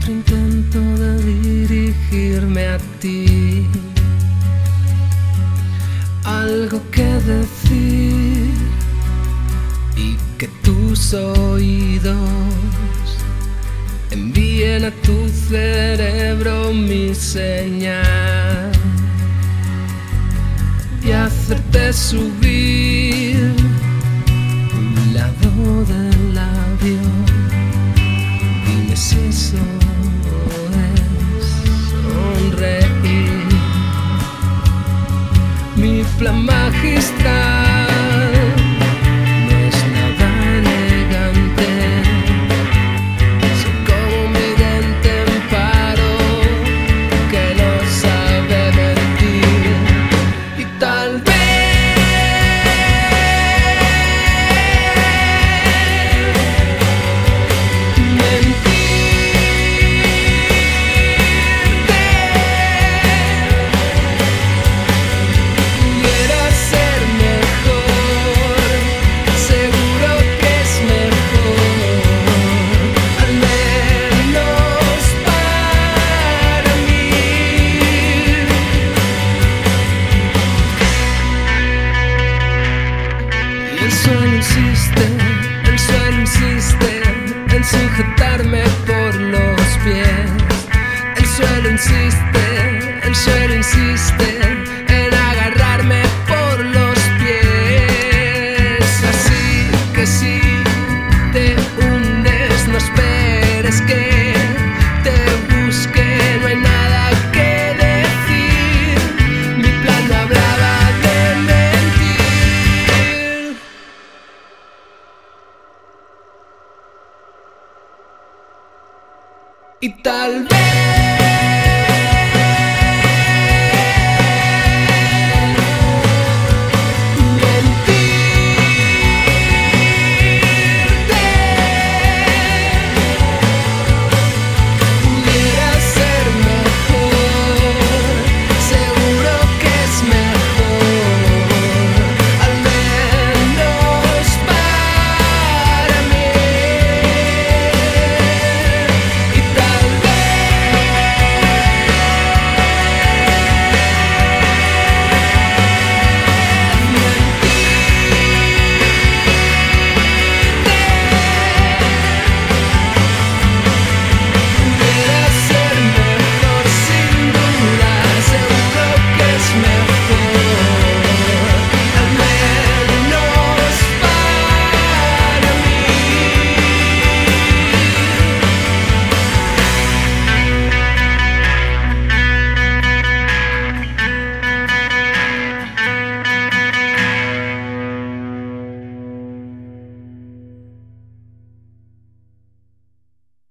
otro intento de dirigirme a ti. Algo que decir y que tus oídos envíen a tu cerebro mi señal y hacerte subir un lado del labio. Dime si eso es sonreír. Mi plan magistral no es nada elegante. Soy como mi dente en paro que no sabe mentir. Y tal vez el suelo insiste en sujetarme por los pies. El suelo insiste en agarrarme por los pies. Así que si te hundes, no esperes que te busque, no hay nada que decir. Mi plan no hablaba de mentir. Y tal vez